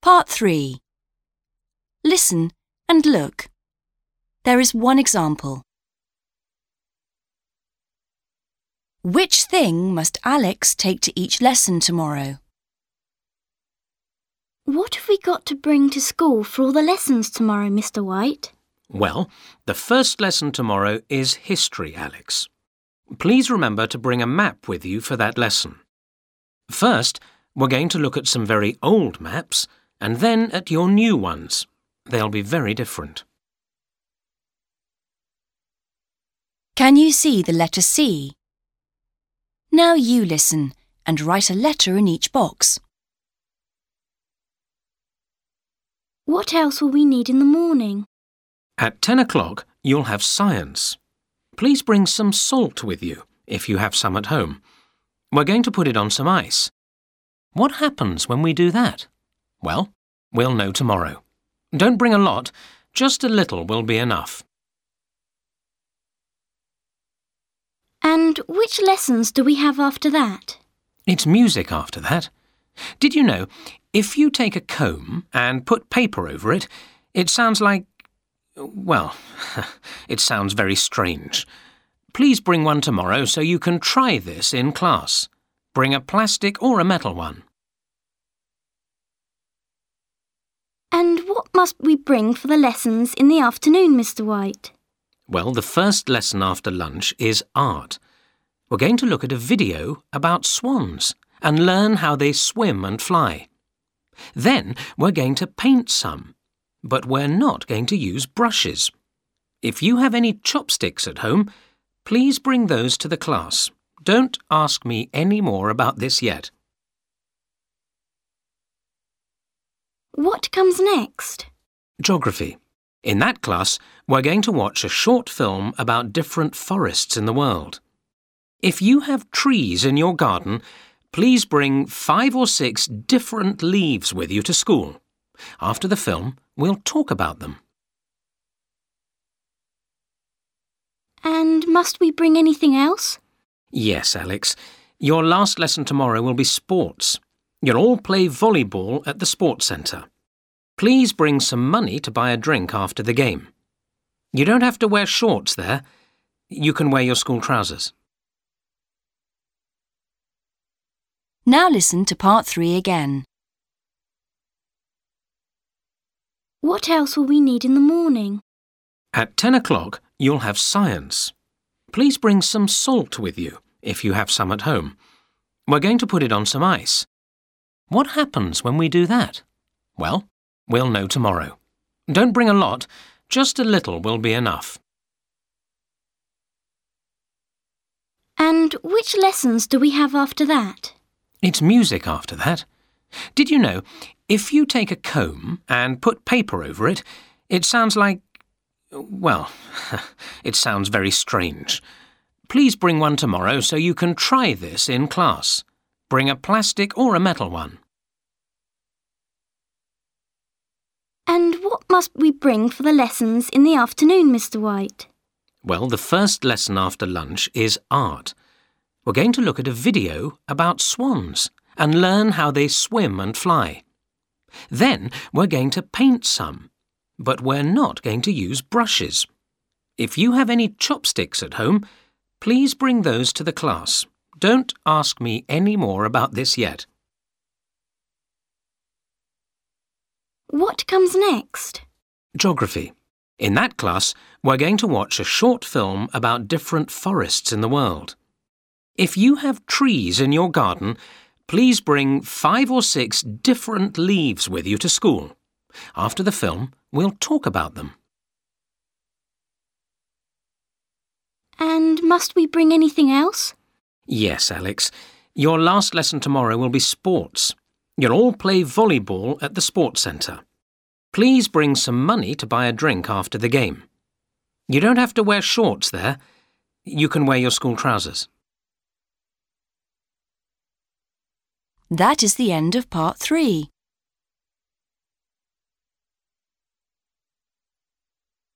Part 3. Listen and look. There is one example. Which thing must Alex take to each lesson tomorrow? What have we got to bring to school for all the lessons tomorrow, Mr. White? Well, the first lesson tomorrow is history, Alex. Please remember to bring a map with you for that lesson. First, we're going to look at some very old maps and then at your new ones. They'll be very different. Can you see the letter C? Now you listen and write a letter in each box. What else will we need in the morning? At 10 o'clock, you'll have science. Please bring some salt with you, if you have some at home. We're going to put it on some ice. What happens when we do that? Well, we'll know tomorrow. Don't bring a lot, just a little will be enough. And which lessons do we have after that? It's music after that. Did you know, if you take a comb and put paper over it, it sounds like, well, it sounds very strange. Please bring one tomorrow so you can try this in class. Bring a plastic or a metal one. And what must we bring for the lessons in the afternoon, Mr. White? Well, the first lesson after lunch is art. We're going to look at a video about swans and learn how they swim and fly. Then we're going to paint some, but we're not going to use brushes. If you have any chopsticks at home, please bring those to the class. Don't ask me any more about this yet. What comes next? Geography. In that class, we're going to watch a short film about different forests in the world. If you have trees in your garden, please bring 5 or 6 different leaves with you to school. After the film, we'll talk about them. And must we bring anything else? Yes, Alex. Your last lesson tomorrow will be sports. You'll all play volleyball at the sports centre. Please bring some money to buy a drink after the game. You don't have to wear shorts there. You can wear your school trousers. Now listen to Part 3 again. What else will we need in the morning? At 10 o'clock, you'll have science. Please bring some salt with you, if you have some at home. We're going to put it on some ice. What happens when we do that? Well, we'll know tomorrow. Don't bring a lot, just a little will be enough. And which lessons do we have after that? It's music after that. Did you know, if you take a comb and put paper over it, it sounds like, well, it sounds very strange. Please bring one tomorrow so you can try this in class. Bring a plastic or a metal one. And what must we bring for the lessons in the afternoon, Mr. White? Well, the first lesson after lunch is art. We're going to look at a video about swans and learn how they swim and fly. Then we're going to paint some, but we're not going to use brushes. If you have any chopsticks at home, please bring those to the class. Don't ask me any more about this yet. What comes next? Geography. In that class, we're going to watch a short film about different forests in the world. If you have trees in your garden, please bring 5 or 6 different leaves with you to school. After the film, we'll talk about them. And must we bring anything else? Yes, Alex. Your last lesson tomorrow will be sports. You'll all play volleyball at the sports centre. Please bring some money to buy a drink after the game. You don't have to wear shorts there. You can wear your school trousers. That is the end of Part 3.